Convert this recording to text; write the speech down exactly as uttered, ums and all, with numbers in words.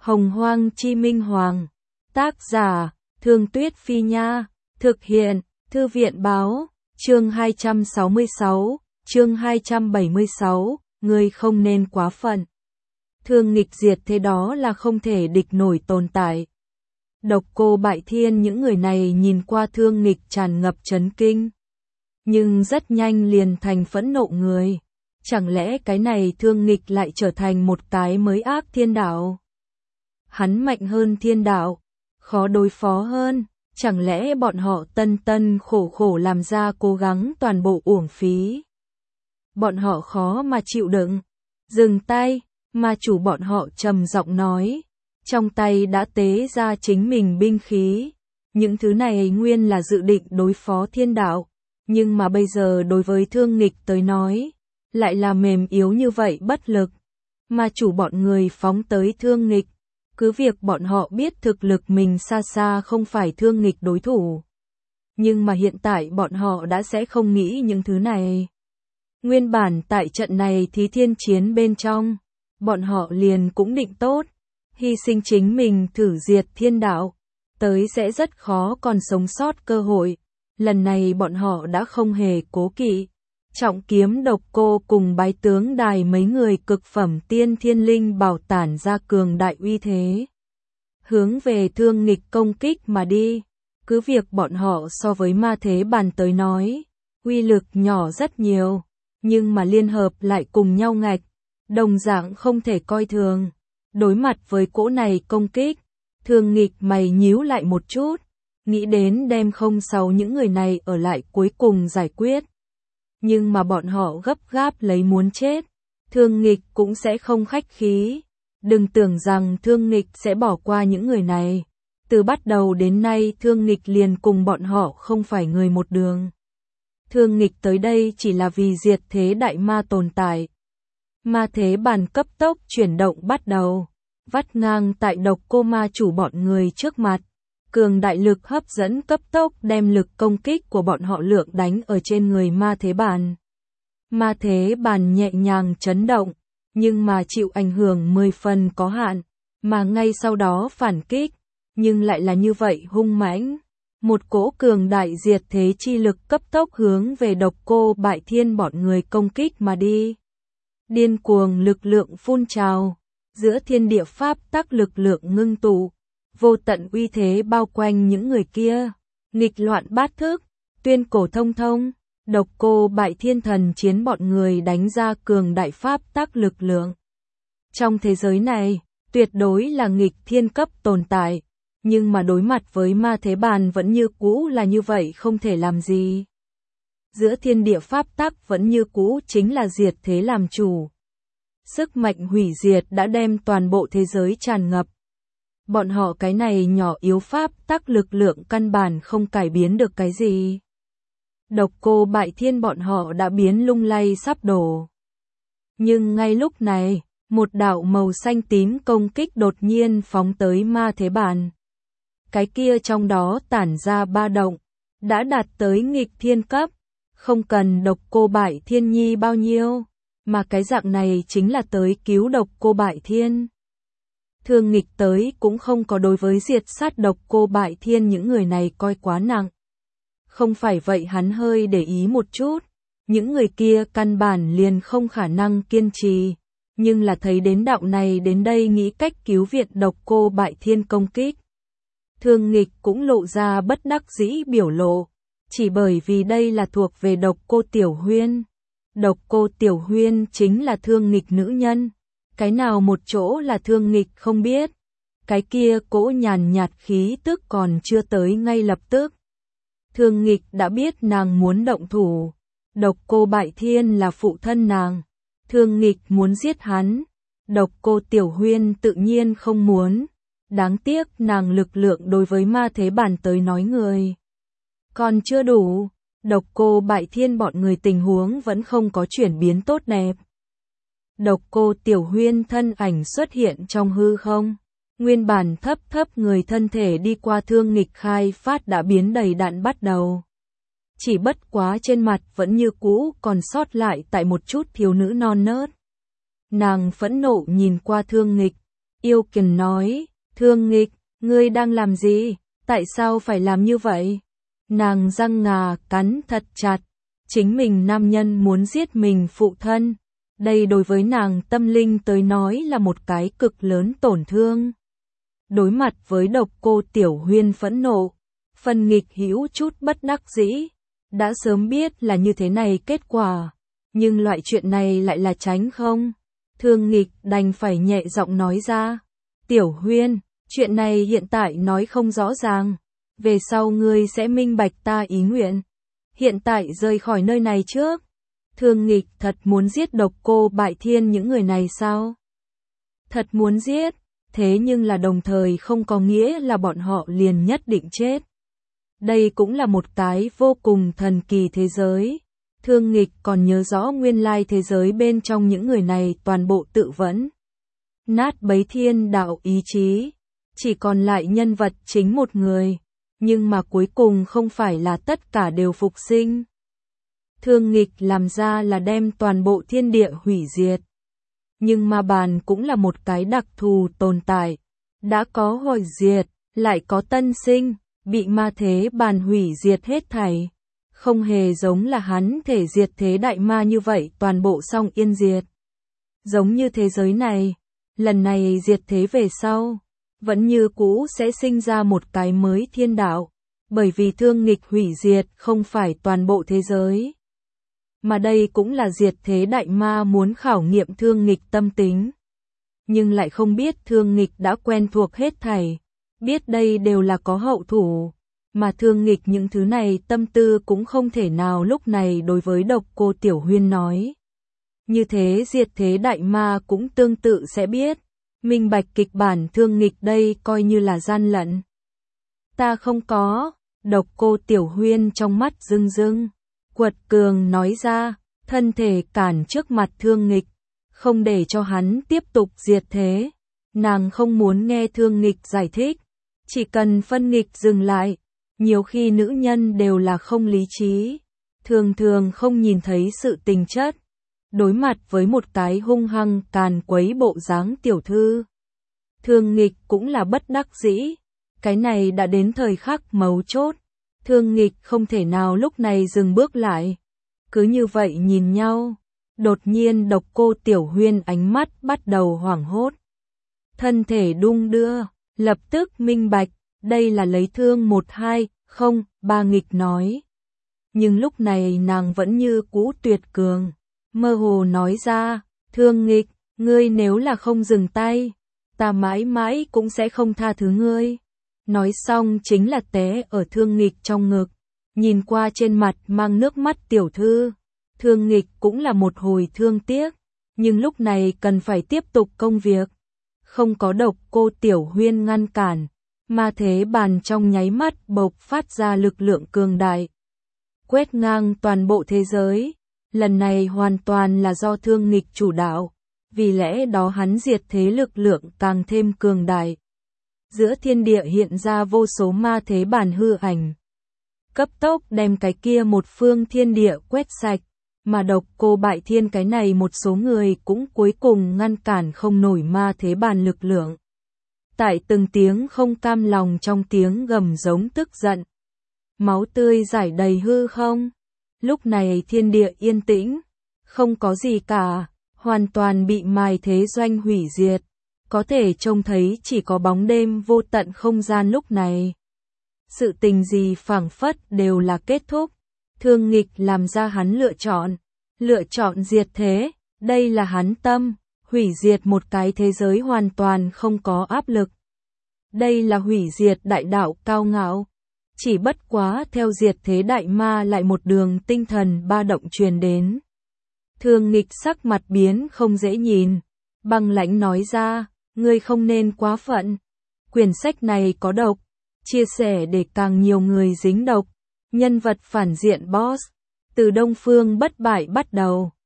Hồng Hoang Chi Minh Hoàng. Tác giả, Thương Tuyết Phi Nha. Thực hiện, Thư viện Báo. Chương hai trăm sáu mươi sáu, chương hai trăm bảy mươi sáu, ngươi không nên quá phận. Thương nghịch diệt thế đó là không thể địch nổi tồn tại. Độc Cô Bại Thiên những người này nhìn qua Thương nghịch tràn ngập chấn kinh. Nhưng rất nhanh liền thành phẫn nộ người. Chẳng lẽ cái này Thương nghịch lại trở thành một cái mới ác thiên đạo? Hắn mạnh hơn thiên đạo, khó đối phó hơn. Chẳng lẽ bọn họ tân tân khổ khổ làm ra cố gắng toàn bộ uổng phí? Bọn họ khó mà chịu đựng. Dừng tay, ma chủ bọn họ trầm giọng nói. Trong tay đã tế ra chính mình binh khí. Những thứ này nguyên là dự định đối phó thiên đạo. Nhưng mà bây giờ đối với Thương nghịch tới nói, lại là mềm yếu như vậy bất lực. Ma chủ bọn người phóng tới Thương nghịch. Cứ việc bọn họ biết thực lực mình xa xa không phải Thương nghịch đối thủ. Nhưng mà hiện tại bọn họ đã sẽ không nghĩ những thứ này. Nguyên bản tại trận này thí thiên chiến bên trong, bọn họ liền cũng định tốt, hy sinh chính mình thử diệt thiên đạo, tới sẽ rất khó còn sống sót cơ hội. Lần này bọn họ đã không hề cố kỵ. Trọng kiếm Độc Cô cùng Bái Tướng Đài mấy người cực phẩm tiên thiên linh bảo tản ra cường đại uy thế. Hướng về Thương nghịch công kích mà đi. Cứ việc bọn họ so với ma thế bàn tới nói, uy lực nhỏ rất nhiều, nhưng mà liên hợp lại cùng nhau ngạch, đồng dạng không thể coi thường. Đối mặt với cỗ này công kích, Thương nghịch mày nhíu lại một chút, nghĩ đến đem không sáu những người này ở lại cuối cùng giải quyết. Nhưng mà bọn họ gấp gáp lấy muốn chết, Thương nghịch cũng sẽ không khách khí. Đừng tưởng rằng Thương nghịch sẽ bỏ qua những người này. Từ bắt đầu đến nay Thương nghịch liền cùng bọn họ không phải người một đường. Thương nghịch tới đây chỉ là vì diệt thế đại ma tồn tại. Ma thế bàn cấp tốc chuyển động bắt đầu, vắt ngang tại Độc Cô ma chủ bọn người trước mặt. Cường đại lực hấp dẫn cấp tốc đem lực công kích của bọn họ lượng đánh ở trên người ma thế bàn. Ma thế bàn nhẹ nhàng chấn động, nhưng mà chịu ảnh hưởng mười phần có hạn, mà ngay sau đó phản kích, nhưng lại là như vậy hung mãnh. Một cỗ cường đại diệt thế chi lực cấp tốc hướng về Độc Cô Bại Thiên bọn người công kích mà đi. Điên cuồng lực lượng phun trào, giữa thiên địa pháp tắc lực lượng ngưng tụ. Vô tận uy thế bao quanh những người kia, nghịch loạn bát thức, tuyên cổ thông thông, Độc Cô Bại Thiên thần chiến bọn người đánh ra cường đại pháp tắc lực lượng. Trong thế giới này, tuyệt đối là nghịch thiên cấp tồn tại, nhưng mà đối mặt với ma thế bàn vẫn như cũ là như vậy không thể làm gì. Giữa thiên địa pháp tắc vẫn như cũ chính là diệt thế làm chủ. Sức mạnh hủy diệt đã đem toàn bộ thế giới tràn ngập. Bọn họ cái này nhỏ yếu pháp tắc lực lượng căn bản không cải biến được cái gì. Độc Cô Bại Thiên bọn họ đã biến lung lay sắp đổ. Nhưng ngay lúc này, một đạo màu xanh tím công kích đột nhiên phóng tới ma thế bàn. Cái kia trong đó tản ra ba động, đã đạt tới nghịch thiên cấp, không cần Độc Cô Bại Thiên nhi bao nhiêu, mà cái dạng này chính là tới cứu Độc Cô Bại Thiên. Thương nghịch tới cũng không có đối với diệt sát Độc Cô Bại Thiên những người này coi quá nặng. Không phải vậy hắn hơi để ý một chút, những người kia căn bản liền không khả năng kiên trì, nhưng là thấy đến đạo này đến đây nghĩ cách cứu viện Độc Cô Bại Thiên công kích. Thương nghịch cũng lộ ra bất đắc dĩ biểu lộ, chỉ bởi vì đây là thuộc về Độc Cô Tiểu Huyên. Độc Cô Tiểu Huyên chính là Thương nghịch nữ nhân. Cái nào một chỗ là Thương nghịch không biết. Cái kia cỗ nhàn nhạt khí tức còn chưa tới ngay lập tức. Thương nghịch đã biết nàng muốn động thủ. Độc Cô Bại Thiên là phụ thân nàng. Thương nghịch muốn giết hắn. Độc Cô Tiểu Huyên tự nhiên không muốn. Đáng tiếc nàng lực lượng đối với ma thế bàn tới nói người còn chưa đủ. Độc Cô Bại Thiên bọn người tình huống vẫn không có chuyển biến tốt đẹp. Độc Cô Tiểu Huyên thân ảnh xuất hiện trong hư không. Nguyên bản thấp thấp người thân thể đi qua Thương nghịch khai phát đã biến đầy đặn bắt đầu. Chỉ bất quá trên mặt vẫn như cũ còn sót lại tại một chút thiếu nữ non nớt. Nàng phẫn nộ nhìn qua Thương nghịch. Yêu Kiền nói, Thương Nghịch, ngươi đang làm gì? Tại sao phải làm như vậy? Nàng răng ngà cắn thật chặt, chính mình nam nhân muốn giết mình phụ thân. Đây đối với nàng tâm linh tới nói là một cái cực lớn tổn thương. Đối mặt với Độc Cô Tiểu Huyên phẫn nộ, Phân Nghịch hữu chút bất đắc dĩ, đã sớm biết là như thế này kết quả, nhưng loại chuyện này lại là tránh không. Thương Nghịch đành phải nhẹ giọng nói ra, Tiểu Huyên, chuyện này hiện tại nói không rõ ràng, về sau ngươi sẽ minh bạch ta ý nguyện. Hiện tại rời khỏi nơi này trước. Thương Nghịch thật muốn giết Độc Cô Bại Thiên những người này sao? Thật muốn giết, thế nhưng là đồng thời không có nghĩa là bọn họ liền nhất định chết. Đây cũng là một cái vô cùng thần kỳ thế giới. Thương Nghịch còn nhớ rõ nguyên lai thế giới bên trong những người này toàn bộ tự vẫn nát bấy thiên đạo ý chí, chỉ còn lại nhân vật chính một người, nhưng mà cuối cùng không phải là tất cả đều phục sinh. Thương Nghịch làm ra là đem toàn bộ thiên địa hủy diệt. Nhưng ma bàn cũng là một cái đặc thù tồn tại, đã có hủy diệt, lại có tân sinh, bị ma thế bàn hủy diệt hết thảy. Không hề giống là hắn thể diệt thế đại ma như vậy toàn bộ xong yên diệt. Giống như thế giới này, lần này diệt thế về sau, vẫn như cũ sẽ sinh ra một cái mới thiên đạo, bởi vì Thương Nghịch hủy diệt không phải toàn bộ thế giới. Mà đây cũng là diệt thế đại ma muốn khảo nghiệm Thương Nghịch tâm tính. Nhưng lại không biết Thương Nghịch đã quen thuộc hết thảy, biết đây đều là có hậu thủ, mà Thương Nghịch những thứ này tâm tư cũng không thể nào lúc này đối với Độc Cô Tiểu Huyên nói. Như thế diệt thế đại ma cũng tương tự sẽ biết, minh bạch kịch bản Thương Nghịch đây coi như là gian lận. Ta không có, Độc Cô Tiểu Huyên trong mắt rưng rưng, quật cường nói ra, thân thể cản trước mặt Thương Nghịch, không để cho hắn tiếp tục diệt thế. Nàng không muốn nghe Thương Nghịch giải thích, chỉ cần Phân Nghịch dừng lại. Nhiều khi nữ nhân đều là không lý trí, thường thường không nhìn thấy sự tình chất. Đối mặt với một cái hung hăng càn quấy bộ dáng tiểu thư, Thương Nghịch cũng là bất đắc dĩ. Cái này đã đến thời khắc mấu chốt, Thương Nghịch không thể nào lúc này dừng bước lại. Cứ như vậy nhìn nhau, đột nhiên Độc Cô Tiểu Huyên ánh mắt bắt đầu hoảng hốt. Thân thể đung đưa, lập tức minh bạch, đây là lấy thương một hai, không, ba Nghịch nói. Nhưng lúc này nàng vẫn như cũ tuyệt cường, mơ hồ nói ra, Thương Nghịch, ngươi nếu là không dừng tay, ta mãi mãi cũng sẽ không tha thứ ngươi. Nói xong chính là té ở Thương Nghịch trong ngực, nhìn qua trên mặt mang nước mắt tiểu thư. Thương Nghịch cũng là một hồi thương tiếc, nhưng lúc này cần phải tiếp tục công việc. Không có Độc Cô Tiểu Huyên ngăn cản, ma thế bàn trong nháy mắt bộc phát ra lực lượng cường đại, quét ngang toàn bộ thế giới. Lần này hoàn toàn là do Thương Nghịch chủ đạo, vì lẽ đó hắn diệt thế lực lượng càng thêm cường đại. Giữa thiên địa hiện ra vô số ma thế bàn hư ảnh, cấp tốc đem cái kia một phương thiên địa quét sạch, mà Độc Cô Bại Thiên cái này một số người cũng cuối cùng ngăn cản không nổi ma thế bàn lực lượng. Tại từng tiếng không cam lòng trong tiếng gầm giống tức giận, máu tươi rải đầy hư không. Lúc này thiên địa yên tĩnh, không có gì cả, hoàn toàn bị mài thế doanh hủy diệt, có thể trông thấy chỉ có bóng đêm vô tận không gian lúc này. Sự tình gì phảng phất đều là kết thúc, Thương Nghịch làm ra hắn lựa chọn, lựa chọn diệt thế, đây là hắn tâm, hủy diệt một cái thế giới hoàn toàn không có áp lực. Đây là hủy diệt đại đạo cao ngạo. Chỉ bất quá theo diệt thế đại ma lại một đường tinh thần ba động truyền đến. Thương Nghịch sắc mặt biến không dễ nhìn, băng lãnh nói ra, ngươi không nên quá phận. Quyển sách này có độc, chia sẻ để càng nhiều người dính độc. Nhân vật phản diện boss, từ Đông Phương Bất Bại bắt đầu.